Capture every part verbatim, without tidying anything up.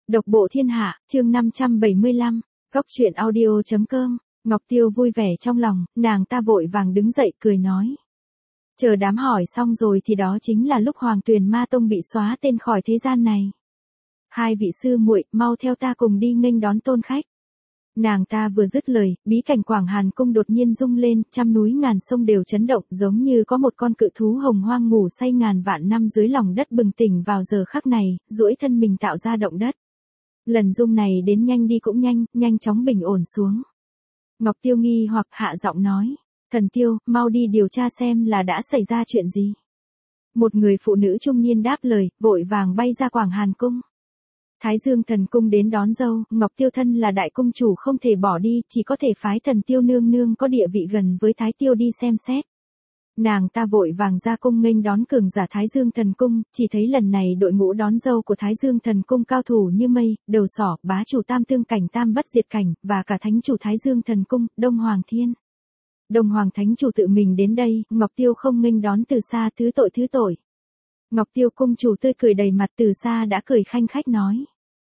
Độc bộ thiên hạ, chương năm trăm bảy mươi lăm, góc truyện audio chấm com. Ngọc Tiêu vui vẻ trong lòng, nàng ta vội vàng đứng dậy cười nói. Chờ đám hỏi xong rồi thì đó chính là lúc Hoàng Tuyền Ma Tông bị xóa tên khỏi thế gian này. Hai vị sư muội, mau theo ta cùng đi nghênh đón tôn khách. Nàng ta vừa dứt lời, bí cảnh Quảng Hàn Cung đột nhiên rung lên, trăm núi ngàn sông đều chấn động, giống như có một con cự thú hồng hoang ngủ say ngàn vạn năm dưới lòng đất bừng tỉnh vào giờ khắc này, duỗi thân mình tạo ra động đất. Lần rung này đến nhanh đi cũng nhanh, nhanh chóng bình ổn xuống. Ngọc Tiêu nghi hoặc hạ giọng nói, Thần Tiêu, mau đi điều tra xem là đã xảy ra chuyện gì. Một người phụ nữ trung niên đáp lời, vội vàng bay ra Quảng Hàn Cung. Thái Dương Thần Cung đến đón dâu, Ngọc Tiêu thân là đại cung chủ không thể bỏ đi, chỉ có thể phái Thần Tiêu nương nương có địa vị gần với Thái Tiêu đi xem xét. Nàng ta vội vàng ra cung nghênh đón cường giả Thái Dương Thần Cung, chỉ thấy lần này đội ngũ đón dâu của Thái Dương Thần Cung cao thủ như mây, đầu sỏ, bá chủ tam tương cảnh tam bất diệt cảnh, và cả thánh chủ Thái Dương Thần Cung, Đông Hoàng Thiên. Đông Hoàng Thánh chủ tự mình đến đây, Ngọc Tiêu không nghênh đón từ xa, thứ tội thứ tội. Ngọc Tiêu cung chủ tươi cười đầy mặt, từ xa đã cười khanh khách nói.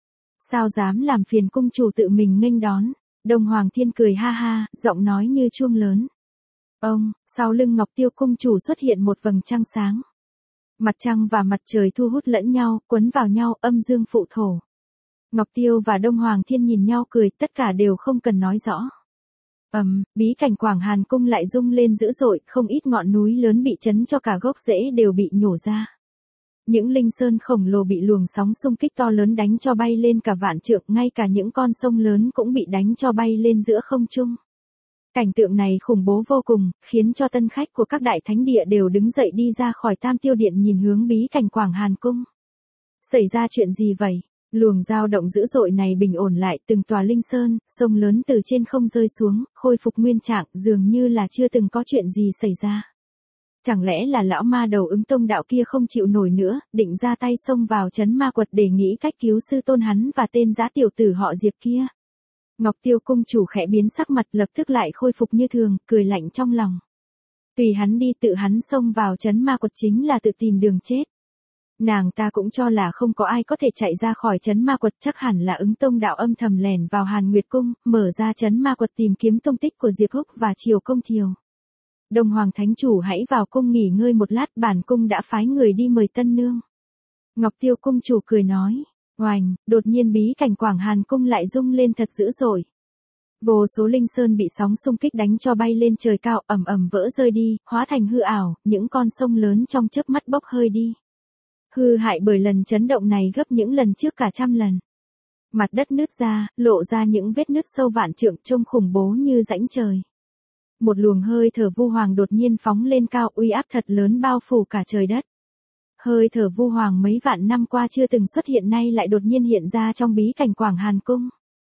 Sao dám làm phiền cung chủ tự mình nghênh đón. Đông Hoàng Thiên cười ha ha, giọng nói như chuông lớn. Ông, sau lưng Ngọc Tiêu cung chủ xuất hiện một vầng trăng sáng. Mặt trăng và mặt trời thu hút lẫn nhau, quấn vào nhau, âm dương phụ thổ. Ngọc Tiêu và Đông Hoàng Thiên nhìn nhau cười, tất cả đều không cần nói rõ. Ầm, um, bí cảnh Quảng Hàn Cung lại rung lên dữ dội, không ít ngọn núi lớn bị chấn cho cả gốc rễ đều bị nhổ ra. Những linh sơn khổng lồ bị luồng sóng xung kích to lớn đánh cho bay lên cả vạn trượng, ngay cả những con sông lớn cũng bị đánh cho bay lên giữa không trung. Cảnh tượng này khủng bố vô cùng, khiến cho tân khách của các đại thánh địa đều đứng dậy đi ra khỏi Tam Tiêu Điện nhìn hướng bí cảnh Quảng Hàn Cung. Xảy ra chuyện gì vậy? Luồng dao động dữ dội này bình ổn lại, từng tòa linh sơn, sông lớn từ trên không rơi xuống, khôi phục nguyên trạng, dường như là chưa từng có chuyện gì xảy ra. Chẳng lẽ là lão ma đầu Ứng Tông đạo kia không chịu nổi nữa, định ra tay xông vào trấn ma quật để nghĩ cách cứu sư tôn hắn và tên dã tiểu tử họ Diệp kia. Ngọc Tiêu cung chủ khẽ biến sắc mặt, lập tức lại khôi phục như thường, cười lạnh trong lòng. Tùy hắn đi, tự hắn xông vào trấn ma quật chính là tự tìm đường chết. Nàng ta cũng cho là không có ai có thể chạy ra khỏi trấn ma quật, chắc hẳn là Ứng Tông đạo âm thầm lẻn vào Hàn Nguyệt cung, mở ra trấn ma quật tìm kiếm tung tích của Diệp Húc và Triều Công Thiều. Đông Hoàng Thánh chủ hãy vào cung nghỉ ngơi một lát, bản cung đã phái người đi mời tân nương. Ngọc Tiêu cung chủ cười nói. Oành, đột nhiên bí cảnh Quảng Hàn Cung lại rung lên thật dữ dội. Vô số linh sơn bị sóng xung kích đánh cho bay lên trời cao, ầm ầm vỡ rơi đi, hóa thành hư ảo, những con sông lớn trong chớp mắt bốc hơi đi. Hư hại bởi lần chấn động này gấp những lần trước cả trăm lần. Mặt đất nứt ra, lộ ra những vết nứt sâu vạn trượng, trông khủng bố như rãnh trời. Một luồng hơi thở vu hoàng đột nhiên phóng lên cao, uy áp thật lớn bao phủ cả trời đất. Hơi thở vu hoàng mấy vạn năm qua chưa từng xuất hiện nay lại đột nhiên hiện ra trong bí cảnh Quảng Hàn Cung.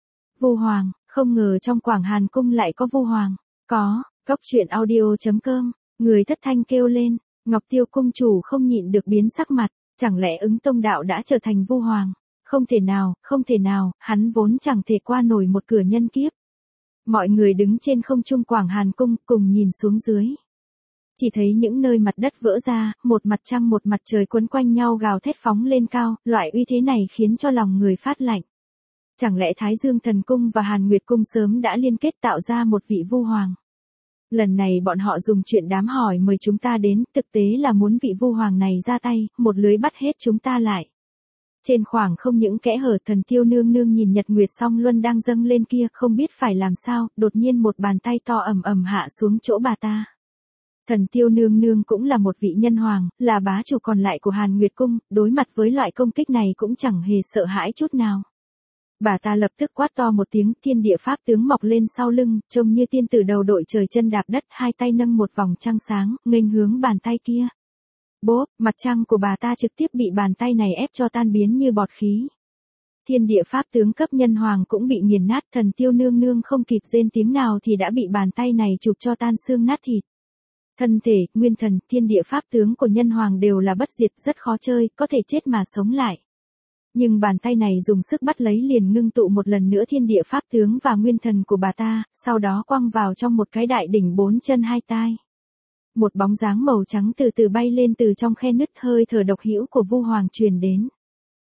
Vu hoàng, không ngờ trong Quảng Hàn Cung lại có vu hoàng. Có, góc truyện audio chấm com, người thất thanh kêu lên. Ngọc Tiêu cung chủ không nhịn được biến sắc mặt, chẳng lẽ Ứng Tông đạo đã trở thành vu hoàng? Không thể nào, không thể nào, hắn vốn chẳng thể qua nổi một cửa nhân kiếp. Mọi người đứng trên không trung Quảng Hàn Cung cùng nhìn xuống dưới. Chỉ thấy những nơi mặt đất vỡ ra, một mặt trăng một mặt trời quấn quanh nhau gào thét phóng lên cao, loại uy thế này khiến cho lòng người phát lạnh. Chẳng lẽ Thái Dương Thần Cung và Hàn Nguyệt Cung sớm đã liên kết tạo ra một vị vu hoàng? Lần này bọn họ dùng chuyện đám hỏi mời chúng ta đến, thực tế là muốn vị vu hoàng này ra tay, một lưới bắt hết chúng ta lại. Trên khoảng không những kẽ hở, Thần Tiêu nương nương nhìn Nhật Nguyệt Song Luân đang dâng lên kia, không biết phải làm sao, đột nhiên một bàn tay to ầm ầm hạ xuống chỗ bà ta. Thần Tiêu nương nương cũng là một vị nhân hoàng, là bá chủ còn lại của Hàn Nguyệt Cung, đối mặt với loại công kích này cũng chẳng hề sợ hãi chút nào. Bà ta lập tức quát to một tiếng, thiên địa pháp tướng mọc lên sau lưng, trông như tiên tử đầu đội trời chân đạp đất, hai tay nâng một vòng trăng sáng, nghênh hướng bàn tay kia. Bốp, mặt trăng của bà ta trực tiếp bị bàn tay này ép cho tan biến như bọt khí. Thiên địa pháp tướng cấp nhân hoàng cũng bị nghiền nát, Thần Tiêu nương nương không kịp rên tiếng nào thì đã bị bàn tay này chụp cho tan xương nát thịt. Thân thể, nguyên thần, thiên địa pháp tướng của nhân hoàng đều là bất diệt, rất khó chơi, có thể chết mà sống lại. Nhưng bàn tay này dùng sức bắt lấy liền ngưng tụ một lần nữa thiên địa pháp tướng và nguyên thần của bà ta, sau đó quăng vào trong một cái đại đỉnh bốn chân hai tai. Một bóng dáng màu trắng từ từ bay lên từ trong khe nứt, hơi thở độc hữu của vu hoàng truyền đến.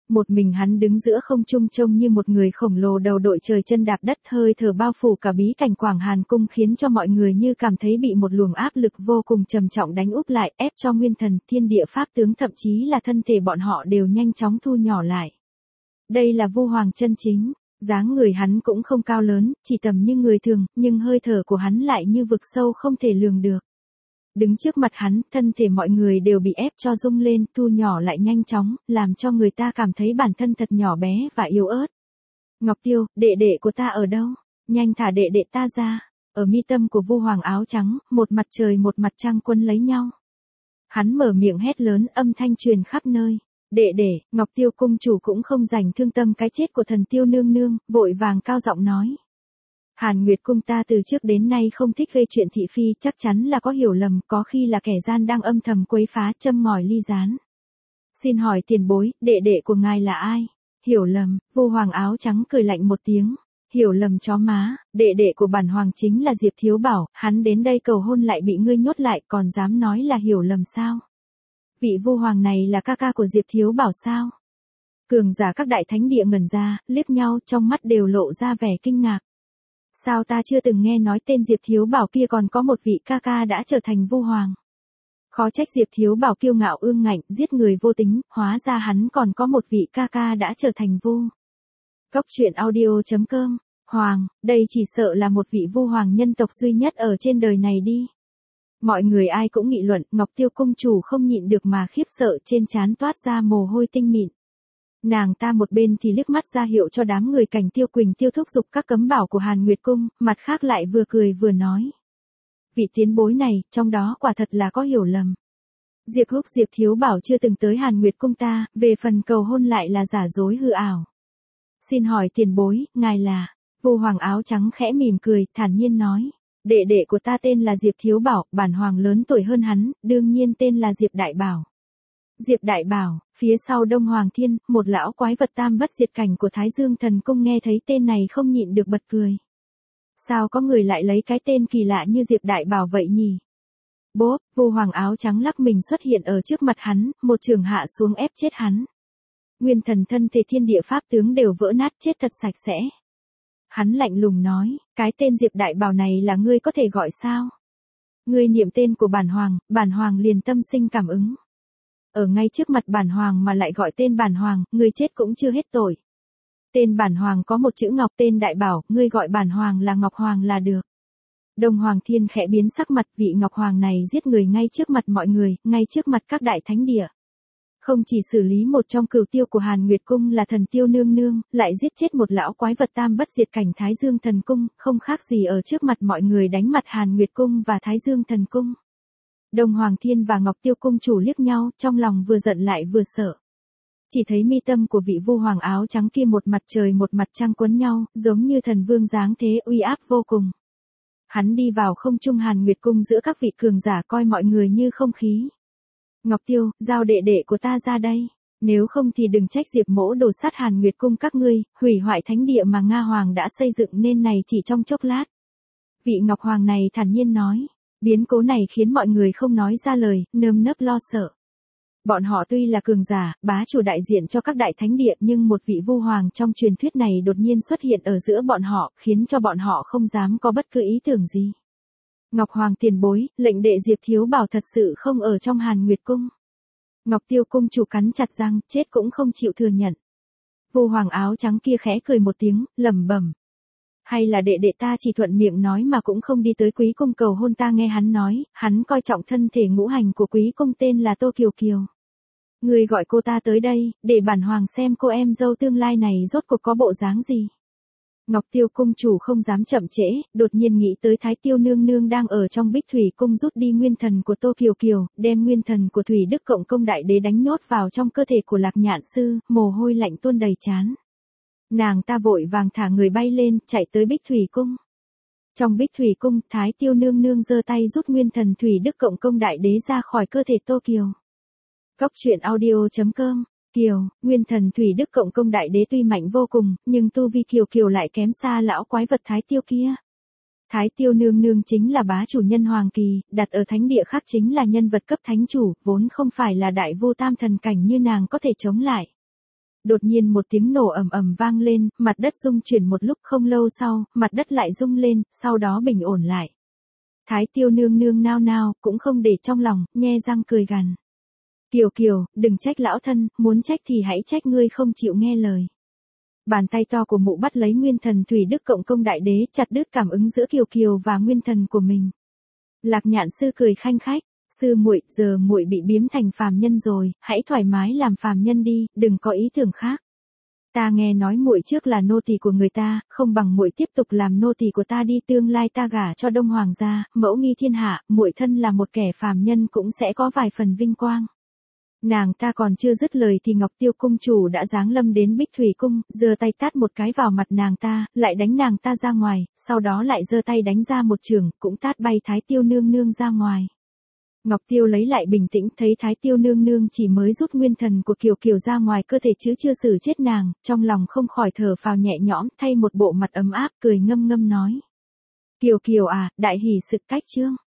Một mình hắn đứng giữa không trung trông như một người khổng lồ đầu đội trời chân đạp đất, hơi thở bao phủ cả bí cảnh Quảng Hàn Cung khiến cho mọi người như cảm thấy bị một luồng áp lực vô cùng trầm trọng đánh úp lại, ép cho nguyên thần, thiên địa pháp tướng thậm chí là thân thể bọn họ đều nhanh chóng thu nhỏ lại. Đây là Vu Hoàng chân chính, dáng người hắn cũng không cao lớn, chỉ tầm như người thường, nhưng hơi thở của hắn lại như vực sâu không thể lường được. Đứng trước mặt hắn, thân thể mọi người đều bị ép cho rung lên, thu nhỏ lại nhanh chóng, làm cho người ta cảm thấy bản thân thật nhỏ bé và yếu ớt. Ngọc Tiêu, đệ đệ của ta ở đâu? Nhanh thả đệ đệ ta ra. Ở mi tâm của Vu Hoàng áo trắng, một mặt trời một mặt trăng quấn lấy nhau. Hắn mở miệng hét lớn, âm thanh truyền khắp nơi. Đệ đệ, Ngọc Tiêu cung chủ cũng không dành thương tâm cái chết của thần Tiêu nương nương, vội vàng cao giọng nói. Hàn Nguyệt cung ta từ trước đến nay không thích gây chuyện thị phi, chắc chắn là có hiểu lầm, có khi là kẻ gian đang âm thầm quấy phá, châm ngòi ly gián. Xin hỏi tiền bối, đệ đệ của ngài là ai? Hiểu lầm, Vu Hoàng áo trắng cười lạnh một tiếng. Hiểu lầm chó má, đệ đệ của bản hoàng chính là Diệp Thiếu Bảo, hắn đến đây cầu hôn lại bị ngươi nhốt lại, còn dám nói là hiểu lầm sao? Vị Vu Hoàng này là ca ca của Diệp Thiếu Bảo sao? Cường giả các đại thánh địa ngẩn ra, liếc nhau, trong mắt đều lộ ra vẻ kinh ngạc. Sao ta chưa từng nghe nói tên Diệp Thiếu Bảo kia còn có một vị ca ca đã trở thành Vu Hoàng. Khó trách Diệp Thiếu Bảo kiêu ngạo ương ngạnh, giết người vô tính, hóa ra hắn còn có một vị ca ca đã trở thành Vu. Cốc truyện audio chấm com, Hoàng, đây chỉ sợ là một vị Vu Hoàng nhân tộc duy nhất ở trên đời này đi. Mọi người ai cũng nghị luận, Ngọc Tiêu cung chủ không nhịn được mà khiếp sợ, trên trán toát ra mồ hôi tinh mịn. Nàng ta một bên thì liếc mắt ra hiệu cho đám người Cảnh Tiêu Quỳnh Tiêu thúc giục các cấm bảo của Hàn Nguyệt cung, mặt khác lại vừa cười vừa nói. Vị tiến bối này, trong đó quả thật là có hiểu lầm. Diệp Húc Diệp Thiếu Bảo chưa từng tới Hàn Nguyệt cung ta, về phần cầu hôn lại là giả dối hư ảo. Xin hỏi tiền bối, ngài là? Vu Hoàng áo trắng khẽ mỉm cười, thản nhiên nói. Đệ đệ của ta tên là Diệp Thiếu Bảo, bản hoàng lớn tuổi hơn hắn, đương nhiên tên là Diệp Đại Bảo. Diệp Đại Bảo, phía sau Đông Hoàng Thiên, một lão quái vật tam bất diệt cảnh của Thái Dương Thần Cung nghe thấy tên này không nhịn được bật cười. Sao có người lại lấy cái tên kỳ lạ như Diệp Đại Bảo vậy nhỉ? Bốp, Vu Hoàng áo trắng lắc mình xuất hiện ở trước mặt hắn, một trường hạ xuống ép chết hắn. Nguyên thần thân thể thiên địa pháp tướng đều vỡ nát chết thật sạch sẽ. Hắn lạnh lùng nói, cái tên Diệp Đại Bảo này là ngươi có thể gọi sao? Ngươi niệm tên của bản hoàng, bản hoàng liền tâm sinh cảm ứng. Ở ngay trước mặt bản hoàng mà lại gọi tên bản hoàng, ngươi chết cũng chưa hết tội. Tên bản hoàng có một chữ Ngọc, tên Đại Bảo, ngươi gọi bản hoàng là Ngọc Hoàng là được. Đông Hoàng Thiên khẽ biến sắc mặt, vị Ngọc Hoàng này giết người ngay trước mặt mọi người, ngay trước mặt các đại thánh địa. Không chỉ xử lý một trong cửu tiêu của Hàn Nguyệt cung là thần Tiêu nương nương, lại giết chết một lão quái vật tam bất diệt cảnh Thái Dương Thần Cung, không khác gì ở trước mặt mọi người đánh mặt Hàn Nguyệt cung và Thái Dương Thần Cung. Đông Hoàng Thiên và Ngọc Tiêu cung chủ liếc nhau, trong lòng vừa giận lại vừa sợ. Chỉ thấy mi tâm của vị Vu Hoàng áo trắng kia một mặt trời một mặt trăng quấn nhau, giống như thần vương dáng thế, uy áp vô cùng. Hắn đi vào không trung Hàn Nguyệt cung giữa các vị cường giả, coi mọi người như không khí. Ngọc Tiêu, giao đệ đệ của ta ra đây. Nếu không thì đừng trách Diệp mỗ đổ sát Hàn Nguyệt cung các ngươi, hủy hoại thánh địa mà Nga Hoàng đã xây dựng nên này chỉ trong chốc lát. Vị Ngọc Hoàng này thản nhiên nói. Biến cố này khiến mọi người không nói ra lời, nơm nớp lo sợ. Bọn họ tuy là cường giả, bá chủ đại diện cho các đại thánh địa, nhưng một vị Vu Hoàng trong truyền thuyết này đột nhiên xuất hiện ở giữa bọn họ, khiến cho bọn họ không dám có bất cứ ý tưởng gì. Ngọc Hoàng tiền bối, lệnh đệ Diệp Thiếu Bảo thật sự không ở trong Hàn Nguyệt cung. Ngọc Tiêu cung chủ cắn chặt răng, chết cũng không chịu thừa nhận. Vu Hoàng áo trắng kia khẽ cười một tiếng, lẩm bẩm. Hay là đệ đệ ta chỉ thuận miệng nói mà cũng không đi tới Quý cung cầu hôn, ta nghe hắn nói, hắn coi trọng thân thể ngũ hành của Quý cung tên là Tô Kiều Kiều. Người gọi cô ta tới đây, để bản hoàng xem cô em dâu tương lai này rốt cuộc có bộ dáng gì. Ngọc Tiêu cung chủ không dám chậm trễ, đột nhiên nghĩ tới Thái Tiêu nương nương đang ở trong Bích Thủy cung rút đi nguyên thần của Tô Kiều Kiều, đem nguyên thần của Thủy Đức Cộng Công Đại Đế đánh nhốt vào trong cơ thể của Lạc Nhạn sư, mồ hôi lạnh tuôn đầy trán. Nàng ta vội vàng thả người bay lên, chạy tới Bích Thủy cung. Trong Bích Thủy cung, Thái Tiêu nương nương giơ tay rút nguyên thần Thủy Đức Cộng Công Đại Đế ra khỏi cơ thể Tô Kiều. Cốc truyện audio chấm com. Kiều, nguyên thần Thủy Đức Cộng Công Đại Đế tuy mạnh vô cùng, nhưng tu vi Kiều Kiều lại kém xa lão quái vật Thái Tiêu kia. Thái Tiêu nương nương chính là bá chủ nhân hoàng kỳ, đặt ở thánh địa khác chính là nhân vật cấp thánh chủ, vốn không phải là đại vô tam thần cảnh như nàng có thể chống lại. Đột nhiên một tiếng nổ ầm ầm vang lên, mặt đất rung chuyển một lúc, không lâu sau, mặt đất lại rung lên, sau đó bình ổn lại. Thái Tiêu nương nương nao nao, cũng không để trong lòng, nhe răng cười gằn. Kiều Kiều, đừng trách lão thân, muốn trách thì hãy trách ngươi không chịu nghe lời. Bàn tay to của mụ bắt lấy nguyên thần Thủy Đức Cộng Công Đại Đế, chặt đứt cảm ứng giữa Kiều Kiều và nguyên thần của mình. Lạc Nhạn sư cười khanh khách, sư muội, giờ muội bị biếm thành phàm nhân rồi, hãy thoải mái làm phàm nhân đi, đừng có ý tưởng khác. Ta nghe nói muội trước là nô tỳ của người ta, không bằng muội tiếp tục làm nô tỳ của ta đi, tương lai ta gả cho Đông Hoàng gia, mẫu nghi thiên hạ, muội thân là một kẻ phàm nhân cũng sẽ có vài phần vinh quang. Nàng ta còn chưa dứt lời thì Ngọc Tiêu cung chủ đã giáng lâm đến Bích Thủy cung, giơ tay tát một cái vào mặt nàng ta, lại đánh nàng ta ra ngoài, sau đó lại giơ tay đánh ra một chưởng, cũng tát bay Thái Tiêu nương nương ra ngoài. Ngọc Tiêu lấy lại bình tĩnh, thấy Thái Tiêu nương nương chỉ mới rút nguyên thần của Kiều Kiều ra ngoài cơ thể chứ chưa xử chết nàng, trong lòng không khỏi thở phào nhẹ nhõm, thay một bộ mặt ấm áp, cười ngâm ngâm nói. Kiều Kiều à, đại hỷ sự cách chương.